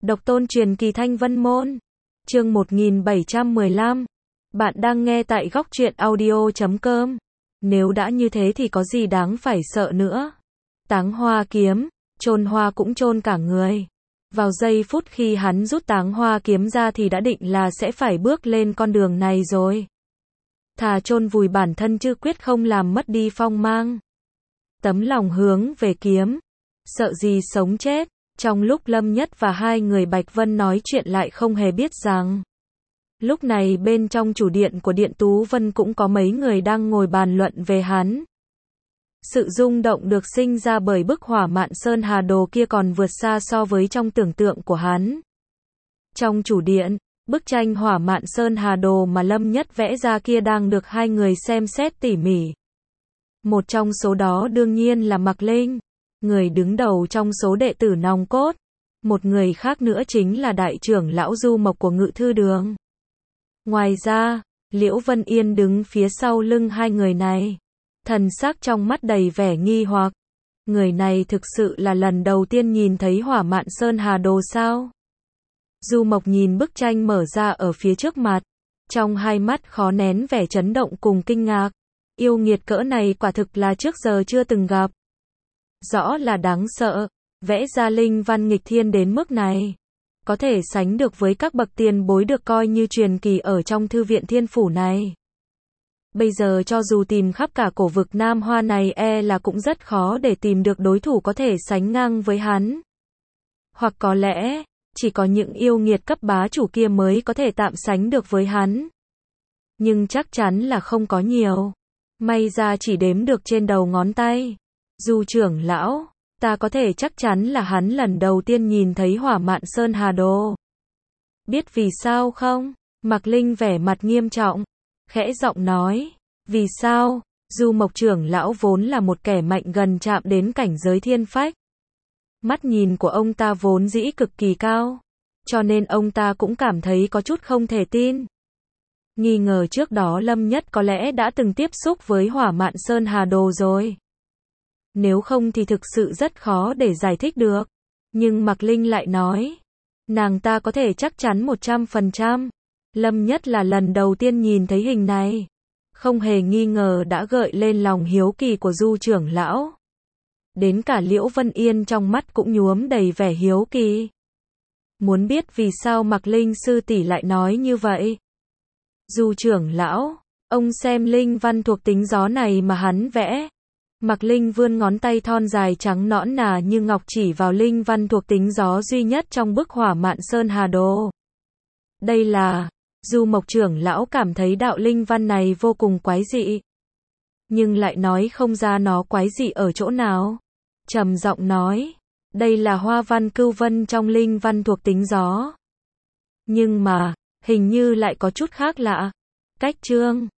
Độc tôn truyền kỳ Thanh Vân Môn. Chương 1715. Bạn đang nghe tại góc truyện audio.com. Nếu đã như thế thì có gì đáng phải sợ nữa. Táng hoa kiếm, chôn hoa cũng chôn cả người. Vào giây phút khi hắn rút táng hoa kiếm ra thì đã định là sẽ phải bước lên con đường này rồi. Thà chôn vùi bản thân chứ quyết không làm mất đi phong mang. Tấm lòng hướng về kiếm, sợ gì sống chết. Trong lúc Lâm Nhất và hai người Bạch Vân nói chuyện lại không hề biết rằng lúc này bên trong chủ điện của Điện Tú Vân cũng có mấy người đang ngồi bàn luận về hắn. Sự rung động được sinh ra bởi bức hỏa mạn sơn hà đồ kia còn vượt xa so với trong tưởng tượng của hắn. Trong chủ điện, bức tranh hỏa mạn sơn hà đồ mà Lâm Nhất vẽ ra kia đang được hai người xem xét tỉ mỉ. Một trong số đó đương nhiên là Mạc Linh, người đứng đầu trong số đệ tử nòng cốt. Một người khác nữa chính là đại trưởng lão Du Mộc của Ngự Thư Đường. Ngoài ra, Liễu Vân Yên đứng phía sau lưng hai người này. Thần sắc trong mắt đầy vẻ nghi hoặc. Người này thực sự là lần đầu tiên nhìn thấy hỏa mạn sơn hà đồ sao? Du Mộc nhìn bức tranh mở ra ở phía trước mặt. Trong hai mắt khó nén vẻ chấn động cùng kinh ngạc. Yêu nghiệt cỡ này quả thực là trước giờ chưa từng gặp. Rõ là đáng sợ, vẽ ra linh văn nghịch thiên đến mức này. Có thể sánh được với các bậc tiền bối được coi như truyền kỳ ở trong thư viện Thiên Phủ này. Bây giờ cho dù tìm khắp cả cổ vực Nam Hoa này là cũng rất khó để tìm được đối thủ có thể sánh ngang với hắn. Hoặc có lẽ, chỉ có những yêu nghiệt cấp bá chủ kia mới có thể tạm sánh được với hắn. Nhưng chắc chắn là không có nhiều. May ra chỉ đếm được trên đầu ngón tay. Du trưởng lão, ta có thể chắc chắn là hắn lần đầu tiên nhìn thấy hỏa mạn sơn hà đồ. Biết vì sao không? Mạc Linh vẻ mặt nghiêm trọng, khẽ giọng nói. Vì sao? Du Mộc trưởng lão vốn là một kẻ mạnh gần chạm đến cảnh giới thiên phách. Mắt nhìn của ông ta vốn dĩ cực kỳ cao, cho nên ông ta cũng cảm thấy có chút không thể tin. Nghi ngờ trước đó Lâm Nhất có lẽ đã từng tiếp xúc với hỏa mạn sơn hà đồ rồi. Nếu không thì thực sự rất khó để giải thích được. Nhưng Mạc Linh lại nói, nàng ta có thể chắc chắn 100%. Lâm Nhất là lần đầu tiên nhìn thấy hình này. Không hề nghi ngờ đã gợi lên lòng hiếu kỳ của Du trưởng lão. Đến cả Liễu Vân Yên trong mắt cũng nhuốm đầy vẻ hiếu kỳ. Muốn biết vì sao Mạc Linh sư tỷ lại nói như vậy. Du trưởng lão, ông xem linh văn thuộc tính gió này mà hắn vẽ. Mạc Linh vươn ngón tay thon dài trắng nõn nà như ngọc chỉ vào linh văn thuộc tính gió duy nhất trong bức hỏa mạn sơn hà đồ. Đây là, Du Mộc trưởng lão cảm thấy đạo linh văn này vô cùng quái dị. Nhưng lại nói không ra nó quái dị ở chỗ nào. Trầm giọng nói, đây là hoa văn cưu vân trong linh văn thuộc tính gió. Nhưng mà, hình như lại có chút khác lạ. Cách chương